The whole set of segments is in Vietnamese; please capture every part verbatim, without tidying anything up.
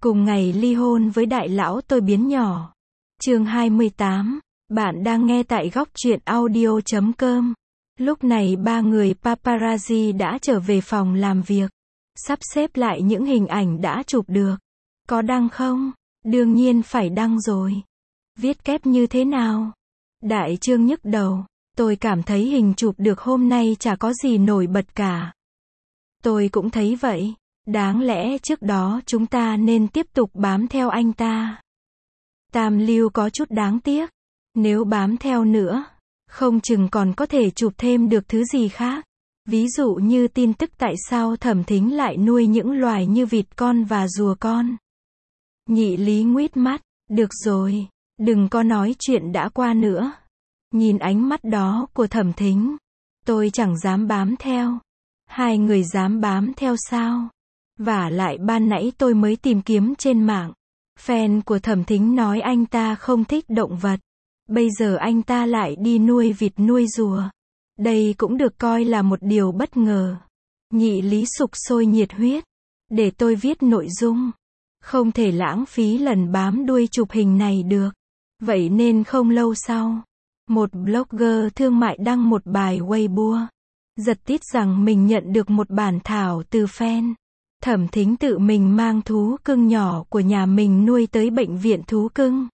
Cùng ngày ly hôn với đại lão tôi biến nhỏ. Chương hai mươi tám. Bạn đang nghe tại góc truyện audio chấm com. Lúc này ba người paparazzi đã trở về phòng làm việc. Sắp xếp lại những hình ảnh đã chụp được. Có đăng không? Đương nhiên phải đăng rồi. Viết kép như thế nào? Đại Trương nhức đầu. Tôi cảm thấy hình chụp được hôm nay chả có gì nổi bật cả. Tôi cũng thấy vậy. Đáng lẽ trước đó chúng ta nên tiếp tục bám theo anh ta. Tam Lưu có chút đáng tiếc. Nếu bám theo nữa, không chừng còn có thể chụp thêm được thứ gì khác. Ví dụ như tin tức tại sao Thẩm Thính lại nuôi những loài như vịt con và rùa con. Nhị Lý nguýt mắt, được rồi, đừng có nói chuyện đã qua nữa. Nhìn ánh mắt đó của Thẩm Thính, tôi chẳng dám bám theo. Hai người dám bám theo sao? Vả lại ban nãy tôi mới tìm kiếm trên mạng. Fan của Thẩm Thính nói anh ta không thích động vật. Bây giờ anh ta lại đi nuôi vịt nuôi rùa. Đây cũng được coi là một điều bất ngờ. Nhị Lý sục sôi nhiệt huyết. Để tôi viết nội dung. Không thể lãng phí lần bám đuôi chụp hình này được. Vậy nên không lâu sau, một blogger thương mại đăng một bài Weibo. Giật tít rằng mình nhận được một bản thảo từ fan. Thẩm Thính tự mình mang thú cưng nhỏ của nhà mình nuôi tới bệnh viện thú cưng.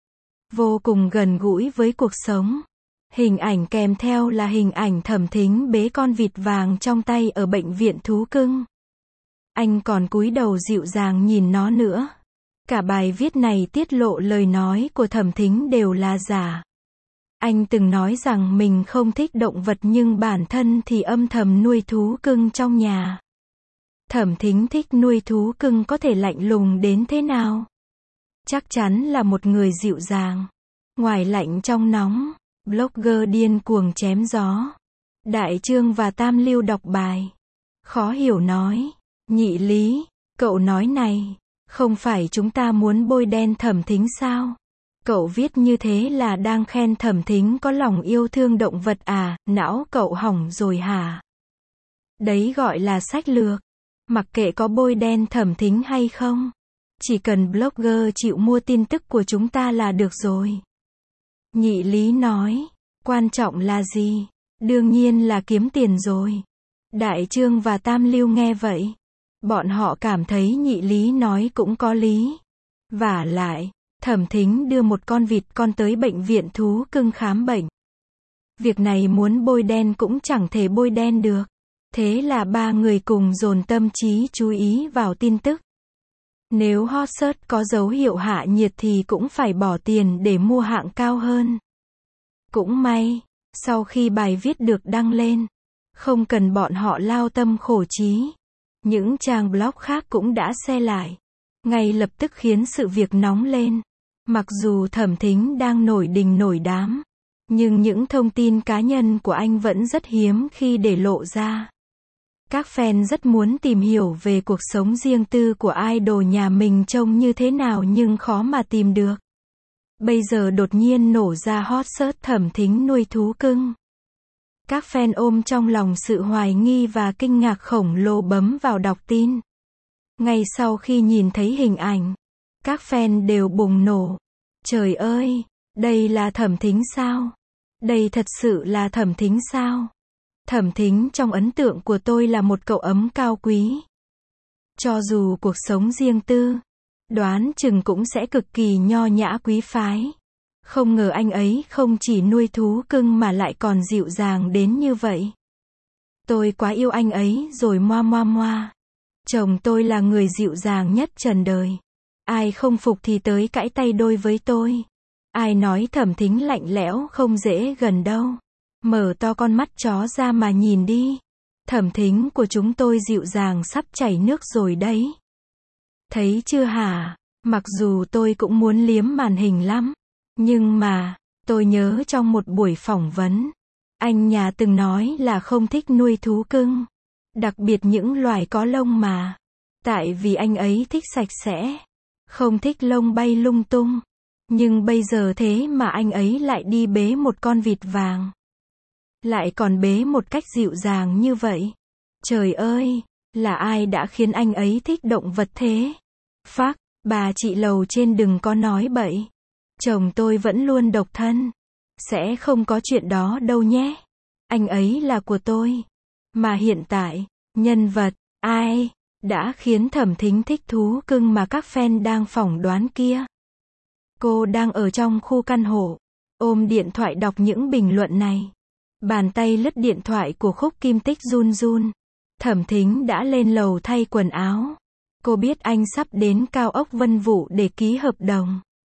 Vô cùng gần gũi với cuộc sống. Hình ảnh kèm theo là hình ảnh Thẩm Thính bế con vịt vàng trong tay ở bệnh viện thú cưng. Anh còn cúi đầu dịu dàng nhìn nó nữa. Cả bài viết này tiết lộ lời nói của Thẩm Thính đều là giả. Anh từng nói rằng mình không thích động vật nhưng bản thân thì âm thầm nuôi thú cưng trong nhà. Thẩm Thính thích nuôi thú cưng có thể lạnh lùng đến thế nào? Chắc chắn là một người dịu dàng. Ngoài lạnh trong nóng, blogger điên cuồng chém gió. Đại Trương và Tam Lưu đọc bài. Khó hiểu nói, Nhị Lý, cậu nói này, không phải chúng ta muốn bôi đen Thẩm Thính sao? Cậu viết như thế là đang khen Thẩm Thính có lòng yêu thương động vật à, não cậu hỏng rồi hả? Đấy gọi là sách lược. Mặc kệ có bôi đen Thẩm Thính hay không, chỉ cần blogger chịu mua tin tức của chúng ta là được rồi. Nhị Lý nói, quan trọng là gì? Đương nhiên là kiếm tiền rồi. Đại Trương và Tam Lưu nghe vậy, bọn họ cảm thấy Nhị Lý nói cũng có lý. Vả lại, Thẩm Thính đưa một con vịt con tới bệnh viện thú cưng khám bệnh. Việc này muốn bôi đen cũng chẳng thể bôi đen được. Thế là ba người cùng dồn tâm trí chú ý vào tin tức. Nếu hot search có dấu hiệu hạ nhiệt thì cũng phải bỏ tiền để mua hạng cao hơn. Cũng may, sau khi bài viết được đăng lên, không cần bọn họ lao tâm khổ trí, những trang blog khác cũng đã share lại. Ngay lập tức khiến sự việc nóng lên. Mặc dù Thẩm Thính đang nổi đình nổi đám, nhưng những thông tin cá nhân của anh vẫn rất hiếm khi để lộ ra. Các fan rất muốn tìm hiểu về cuộc sống riêng tư của idol nhà mình trông như thế nào nhưng khó mà tìm được. Bây giờ đột nhiên nổ ra hot search Thẩm Thính nuôi thú cưng. Các fan ôm trong lòng sự hoài nghi và kinh ngạc khổng lồ bấm vào đọc tin. Ngay sau khi nhìn thấy hình ảnh, các fan đều bùng nổ. Trời ơi, đây là Thẩm Thính sao? Đây thật sự là Thẩm Thính sao? Thẩm Thính trong ấn tượng của tôi là một cậu ấm cao quý. Cho dù cuộc sống riêng tư, đoán chừng cũng sẽ cực kỳ nho nhã quý phái. Không ngờ anh ấy không chỉ nuôi thú cưng mà lại còn dịu dàng đến như vậy. Tôi quá yêu anh ấy rồi moa moa moa. Chồng tôi là người dịu dàng nhất trần đời. Ai không phục thì tới cãi tay đôi với tôi. Ai nói Thẩm Thính lạnh lẽo không dễ gần đâu. Mở to con mắt chó ra mà nhìn đi. Thẩm Thính của chúng tôi dịu dàng sắp chảy nước rồi đấy. Thấy chưa hả? Mặc dù tôi cũng muốn liếm màn hình lắm. Nhưng mà, tôi nhớ trong một buổi phỏng vấn, anh nhà từng nói là không thích nuôi thú cưng. Đặc biệt những loài có lông mà. Tại vì anh ấy thích sạch sẽ. Không thích lông bay lung tung. Nhưng bây giờ thế mà anh ấy lại đi bế một con vịt vàng. Lại còn bế một cách dịu dàng như vậy. Trời ơi, là ai đã khiến anh ấy thích động vật thế? Phác, Bà chị lầu trên đừng có nói bậy. Chồng tôi vẫn luôn độc thân. Sẽ không có chuyện đó đâu nhé. Anh ấy là của tôi. Mà hiện tại, nhân vật, ai, đã khiến Thẩm Thính thích thú cưng mà các fan đang phỏng đoán kia. Cô đang ở trong khu căn hộ, ôm điện thoại đọc những bình luận này. Bàn tay lướt điện thoại của Khúc Kim Tích run run. Thẩm Thính đã lên lầu thay quần áo. Cô biết anh sắp đến cao ốc Vân Vũ để ký hợp đồng.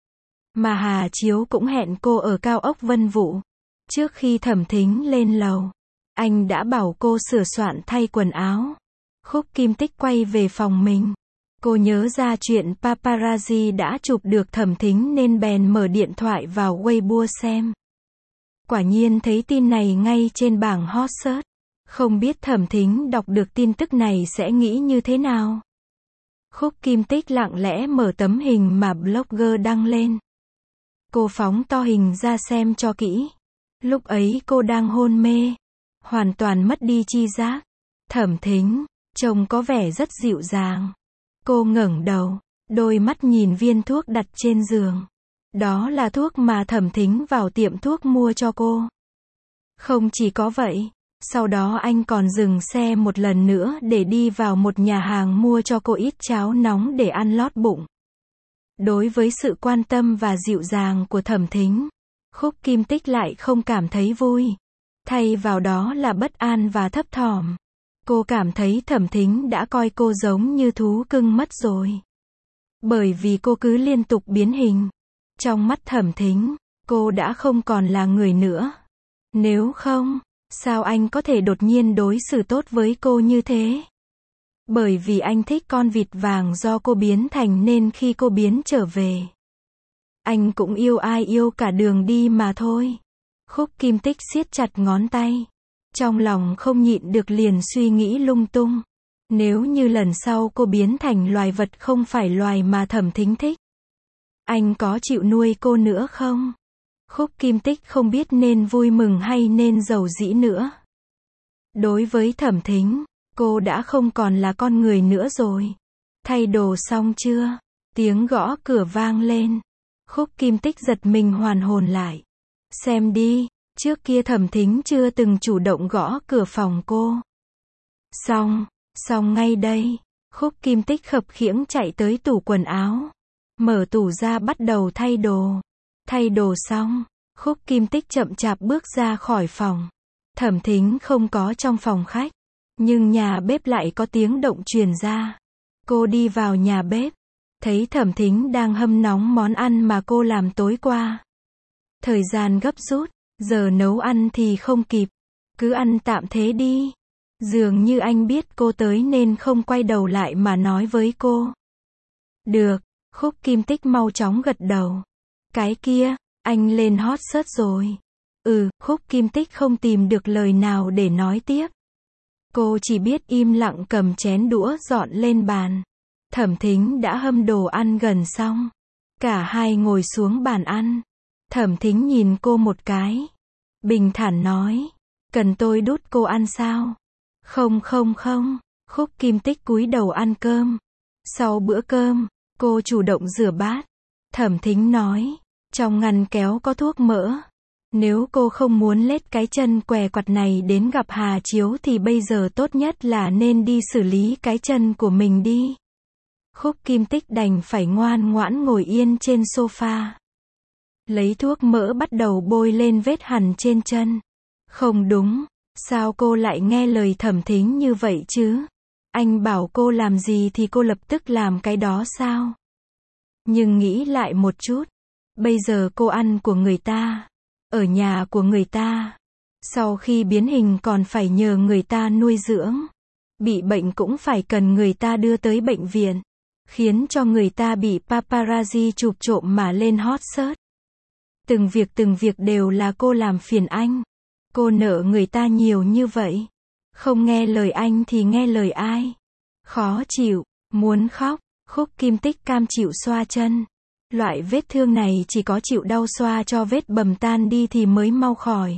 Mà Hà Chiếu cũng hẹn cô ở cao ốc Vân Vũ. Trước khi Thẩm Thính lên lầu, anh đã bảo cô sửa soạn thay quần áo. Khúc Kim Tích quay về phòng mình. Cô nhớ ra chuyện paparazzi đã chụp được Thẩm Thính nên bèn mở điện thoại vào Weibo xem. Quả nhiên thấy tin này ngay trên bảng hot search. Không biết Thẩm Thính đọc được tin tức này sẽ nghĩ như thế nào. Khúc Kim Tích lặng lẽ mở tấm hình mà blogger đăng lên. Cô phóng to hình ra xem cho kỹ. Lúc ấy cô đang hôn mê, hoàn toàn mất đi tri giác. Thẩm Thính, trông có vẻ rất dịu dàng. Cô ngẩng đầu, đôi mắt nhìn viên thuốc đặt trên giường. Đó là thuốc mà Thẩm Thính vào tiệm thuốc mua cho cô. Không chỉ có vậy, sau đó anh còn dừng xe một lần nữa để đi vào một nhà hàng mua cho cô ít cháo nóng để ăn lót bụng. Đối với sự quan tâm và dịu dàng của Thẩm Thính, Khúc Kim Tích lại không cảm thấy vui. Thay vào đó là bất an và thấp thỏm. Cô cảm thấy Thẩm Thính đã coi cô giống như thú cưng mất rồi. Bởi vì cô cứ liên tục biến hình. Trong mắt Thẩm Thính, cô đã không còn là người nữa. Nếu không, sao anh có thể đột nhiên đối xử tốt với cô như thế? Bởi vì anh thích con vịt vàng do cô biến thành nên khi cô biến trở về, anh cũng yêu ai yêu cả đường đi mà thôi. Khúc Kim Tích siết chặt ngón tay. Trong lòng không nhịn được liền suy nghĩ lung tung. Nếu như lần sau cô biến thành loài vật không phải loài mà Thẩm Thính thích, anh có chịu nuôi cô nữa không? Khúc Kim Tích không biết nên vui mừng hay nên giàu dĩ nữa. Đối với Thẩm Thính, cô đã không còn là con người nữa rồi. Thay đồ xong chưa? Tiếng gõ cửa vang lên. Khúc Kim Tích giật mình hoàn hồn lại. Xem đi, trước kia Thẩm Thính chưa từng chủ động gõ cửa phòng cô. Xong, xong ngay đây. Khúc Kim Tích khập khiễng chạy tới tủ quần áo. Mở tủ ra bắt đầu thay đồ. Thay đồ xong, Khúc Kim Tích chậm chạp bước ra khỏi phòng. Thẩm Thính không có trong phòng khách, nhưng nhà bếp lại có tiếng động truyền ra. Cô đi vào nhà bếp, thấy Thẩm Thính đang hâm nóng món ăn mà cô làm tối qua. Thời gian gấp rút, giờ nấu ăn thì không kịp, cứ ăn tạm thế đi. Dường như anh biết cô tới nên không quay đầu lại mà nói với cô. Được, Khúc Kim Tích mau chóng gật đầu. Cái kia, anh lên hot search rồi. Ừ, Khúc Kim Tích không tìm được lời nào để nói tiếp. Cô chỉ biết im lặng cầm chén đũa dọn lên bàn. Thẩm Thính đã hâm đồ ăn gần xong. Cả hai ngồi xuống bàn ăn. Thẩm Thính nhìn cô một cái. Bình thản nói. Cần tôi đút cô ăn sao? Không không không. Khúc Kim Tích cúi đầu ăn cơm. Sau bữa cơm, cô chủ động rửa bát. Thẩm Thính nói. Trong ngăn kéo có thuốc mỡ. Nếu cô không muốn lết cái chân què quặt này đến gặp Hà Chiếu thì bây giờ tốt nhất là nên đi xử lý cái chân của mình đi. Khúc Kim Tích đành phải ngoan ngoãn ngồi yên trên sofa. Lấy thuốc mỡ bắt đầu bôi lên vết hằn trên chân. Không đúng, sao cô lại nghe lời Thẩm Thính như vậy chứ? Anh bảo cô làm gì thì cô lập tức làm cái đó sao? Nhưng nghĩ lại một chút, bây giờ cô ăn của người ta, ở nhà của người ta, sau khi biến hình còn phải nhờ người ta nuôi dưỡng, bị bệnh cũng phải cần người ta đưa tới bệnh viện, khiến cho người ta bị paparazzi chụp trộm mà lên hot search. Từng việc từng việc đều là cô làm phiền anh. Cô nợ người ta nhiều như vậy. Không nghe lời anh thì nghe lời ai? Khó chịu, muốn khóc. Khúc Kim Tích cam chịu xoa chân. Loại vết thương này chỉ có chịu đau xoa cho vết bầm tan đi thì mới mau khỏi.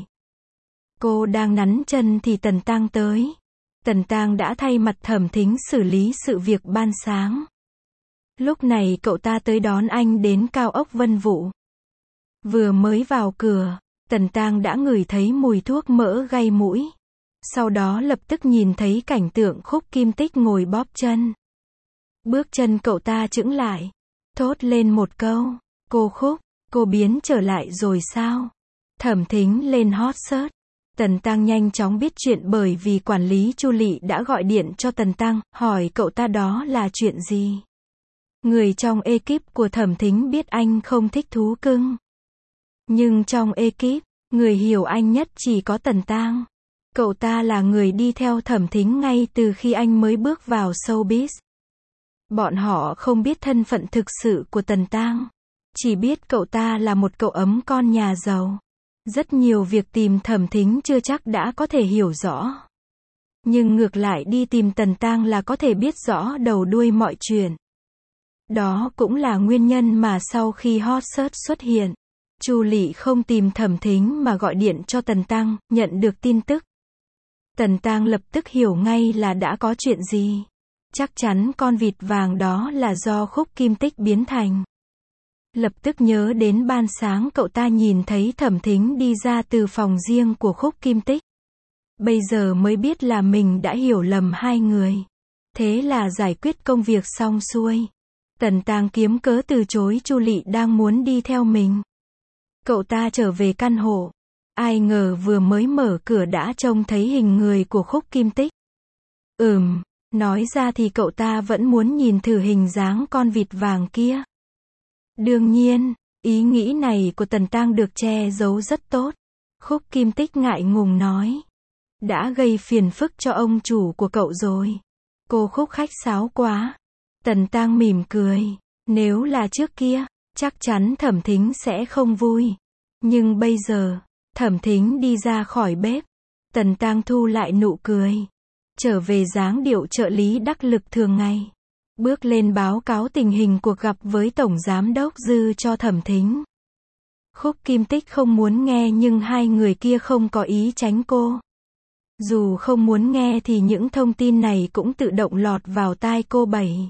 Cô đang nắn chân thì Tần Tang tới. Tần Tang đã thay mặt Thẩm Thính xử lý sự việc ban sáng. Lúc này cậu ta tới đón anh đến cao ốc Vân Vũ. Vừa mới vào cửa, Tần Tang đã ngửi thấy mùi thuốc mỡ gây mũi. Sau đó lập tức nhìn thấy cảnh tượng Khúc Kim Tích ngồi bóp chân. Bước chân cậu ta chững lại, thốt lên một câu, cô Khúc, cô biến trở lại rồi sao? Thẩm Thính lên hot search. Tần Tăng nhanh chóng biết chuyện bởi vì quản lý Chu Lị đã gọi điện cho Tần Tăng, hỏi cậu ta đó là chuyện gì. Người trong ekip của Thẩm Thính biết anh không thích thú cưng. Nhưng trong ekip, người hiểu anh nhất chỉ có Tần Tăng. Cậu ta là người đi theo Thẩm Thính ngay từ khi anh mới bước vào showbiz. Bọn họ không biết thân phận thực sự của Tần Tăng, chỉ biết cậu ta là một cậu ấm con nhà giàu. Rất nhiều việc tìm Thẩm Thính chưa chắc đã có thể hiểu rõ. Nhưng ngược lại đi tìm Tần Tăng là có thể biết rõ đầu đuôi mọi chuyện. Đó cũng là nguyên nhân mà sau khi hot search xuất hiện, Chu Lị không tìm Thẩm Thính mà gọi điện cho Tần Tăng, nhận được tin tức. Tần Tăng lập tức hiểu ngay là đã có chuyện gì. Chắc chắn con vịt vàng đó là do Khúc Kim Tích biến thành. Lập tức nhớ đến ban sáng cậu ta nhìn thấy Thẩm Thính đi ra từ phòng riêng của Khúc Kim Tích. Bây giờ mới biết là mình đã hiểu lầm hai người. Thế là giải quyết công việc xong xuôi. Tần Tăng kiếm cớ từ chối Chu Lị đang muốn đi theo mình. Cậu ta trở về căn hộ. Ai ngờ vừa mới mở cửa đã trông thấy hình người của Khúc Kim Tích. Ừm, nói ra thì cậu ta vẫn muốn nhìn thử hình dáng con vịt vàng kia. Đương nhiên, ý nghĩ này của Tần Tăng được che giấu rất tốt. Khúc Kim Tích ngại ngùng nói. Đã gây phiền phức cho ông chủ của cậu rồi. Cô Khúc khách sáo quá. Tần Tăng mỉm cười. Nếu là trước kia, chắc chắn Thẩm Thính sẽ không vui. Nhưng bây giờ, Thẩm Thính đi ra khỏi bếp. Tần Tăng thu lại nụ cười. Trở về dáng điệu trợ lý đắc lực thường ngày. Bước lên báo cáo tình hình cuộc gặp với Tổng Giám đốc Dư cho Thẩm Thính. Khúc Kim Tích không muốn nghe nhưng hai người kia không có ý tránh cô. Dù không muốn nghe thì những thông tin này cũng tự động lọt vào tai cô bảy.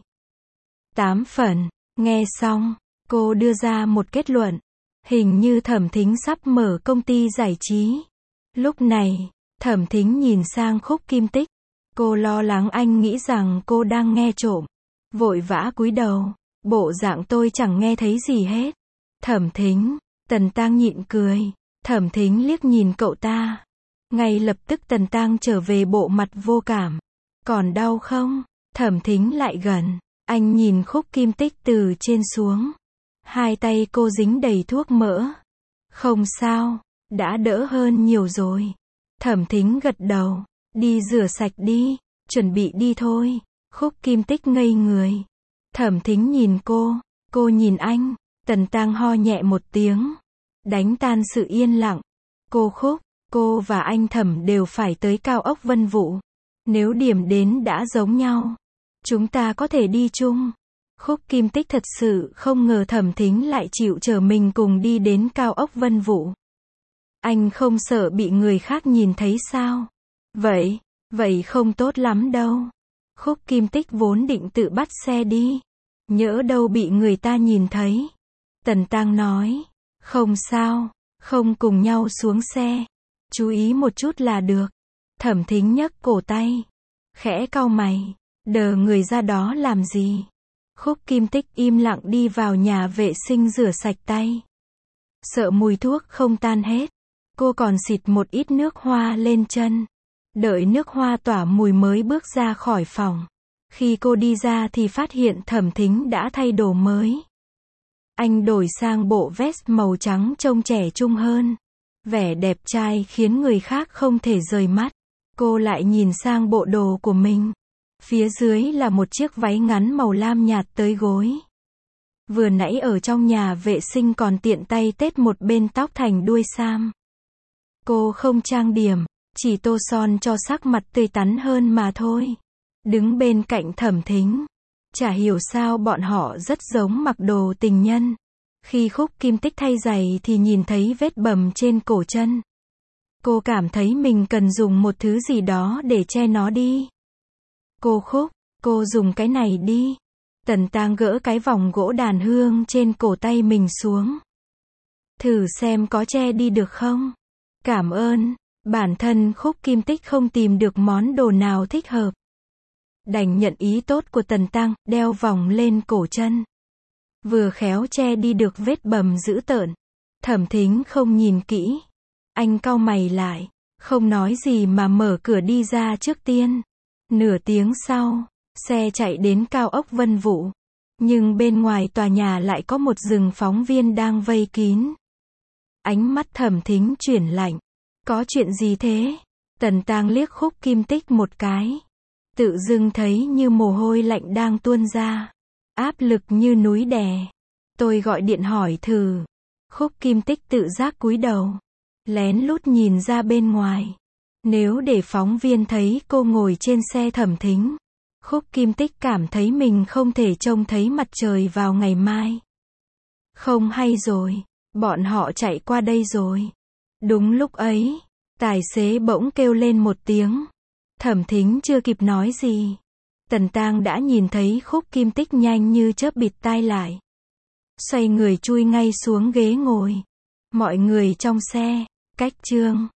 Tám phần. Nghe xong, cô đưa ra một kết luận. Hình như Thẩm Thính sắp mở công ty giải trí. Lúc này, Thẩm Thính nhìn sang Khúc Kim Tích. Cô lo lắng anh nghĩ rằng cô đang nghe trộm. Vội vã cúi đầu. Bộ dạng tôi chẳng nghe thấy gì hết. Thẩm Thính. Tần Tăng nhịn cười. Thẩm Thính liếc nhìn cậu ta. Ngay lập tức Tần Tăng trở về bộ mặt vô cảm. Còn đau không? Thẩm Thính lại gần. Anh nhìn Khúc Kim Tích từ trên xuống. Hai tay cô dính đầy thuốc mỡ. Không sao. Đã đỡ hơn nhiều rồi. Thẩm Thính gật đầu. Đi rửa sạch đi. Chuẩn bị đi thôi. Khúc Kim Tích ngây người. Thẩm Thính nhìn cô. Cô nhìn anh. Tần Tăng ho nhẹ một tiếng. Đánh tan sự yên lặng. Cô Khúc, cô và anh Thẩm đều phải tới cao ốc Vân Vũ. Nếu điểm đến đã giống nhau, chúng ta có thể đi chung. Khúc Kim Tích thật sự không ngờ Thẩm Thính lại chịu chở mình cùng đi đến cao ốc Vân Vũ. Anh không sợ bị người khác nhìn thấy sao? Vậy, vậy không tốt lắm đâu. Khúc Kim Tích vốn định tự bắt xe đi. Nhỡ đâu bị người ta nhìn thấy. Tần Tăng nói, không sao, không cùng nhau xuống xe. Chú ý một chút là được. Thẩm Thính nhấc cổ tay. Khẽ cau mày. Đờ người ra đó làm gì? Khúc Kim Tích im lặng đi vào nhà vệ sinh rửa sạch tay. Sợ mùi thuốc không tan hết. Cô còn xịt một ít nước hoa lên chân. Đợi nước hoa tỏa mùi mới bước ra khỏi phòng. Khi cô đi ra thì phát hiện Thẩm Thính đã thay đồ mới. Anh đổi sang bộ vest màu trắng trông trẻ trung hơn. Vẻ đẹp trai khiến người khác không thể rời mắt. Cô lại nhìn sang bộ đồ của mình. Phía dưới là một chiếc váy ngắn màu lam nhạt tới gối. Vừa nãy ở trong nhà vệ sinh còn tiện tay tết một bên tóc thành đuôi sam. Cô không trang điểm, chỉ tô son cho sắc mặt tươi tắn hơn mà thôi. Đứng bên cạnh Thẩm Thính. Chả hiểu sao bọn họ rất giống mặc đồ tình nhân. Khi Khúc Kim Tích thay giày thì nhìn thấy vết bầm trên cổ chân. Cô cảm thấy mình cần dùng một thứ gì đó để che nó đi. Cô Khúc, cô dùng cái này đi. Tần Tang gỡ cái vòng gỗ đàn hương trên cổ tay mình xuống. Thử xem có che đi được không? Cảm ơn. Bản thân Khúc Kim Tích không tìm được món đồ nào thích hợp. Đành nhận ý tốt của Tần Tang, đeo vòng lên cổ chân. Vừa khéo che đi được vết bầm dữ tợn. Thẩm Thính không nhìn kỹ. Anh cau mày lại, không nói gì mà mở cửa đi ra trước tiên. Nửa tiếng sau, xe chạy đến cao ốc Vân Vũ. Nhưng bên ngoài tòa nhà lại có một rừng phóng viên đang vây kín. Ánh mắt Thẩm Thính chuyển lạnh. Có chuyện gì thế? Tần Tang liếc Khúc Kim Tích một cái. Tự dưng thấy như mồ hôi lạnh đang tuôn ra. Áp lực như núi đè. Tôi gọi điện hỏi thử. Khúc Kim Tích tự giác cúi đầu. Lén lút nhìn ra bên ngoài. Nếu để phóng viên thấy cô ngồi trên xe Thẩm Thính, Khúc Kim Tích cảm thấy mình không thể trông thấy mặt trời vào ngày mai. Không hay rồi, bọn họ chạy qua đây rồi. Đúng lúc ấy, tài xế bỗng kêu lên một tiếng. Thẩm Thính chưa kịp nói gì. Tần Tang đã nhìn thấy Khúc Kim Tích nhanh như chớp bịt tai lại. Xoay người chui ngay xuống ghế ngồi. Mọi người trong xe, cách Trương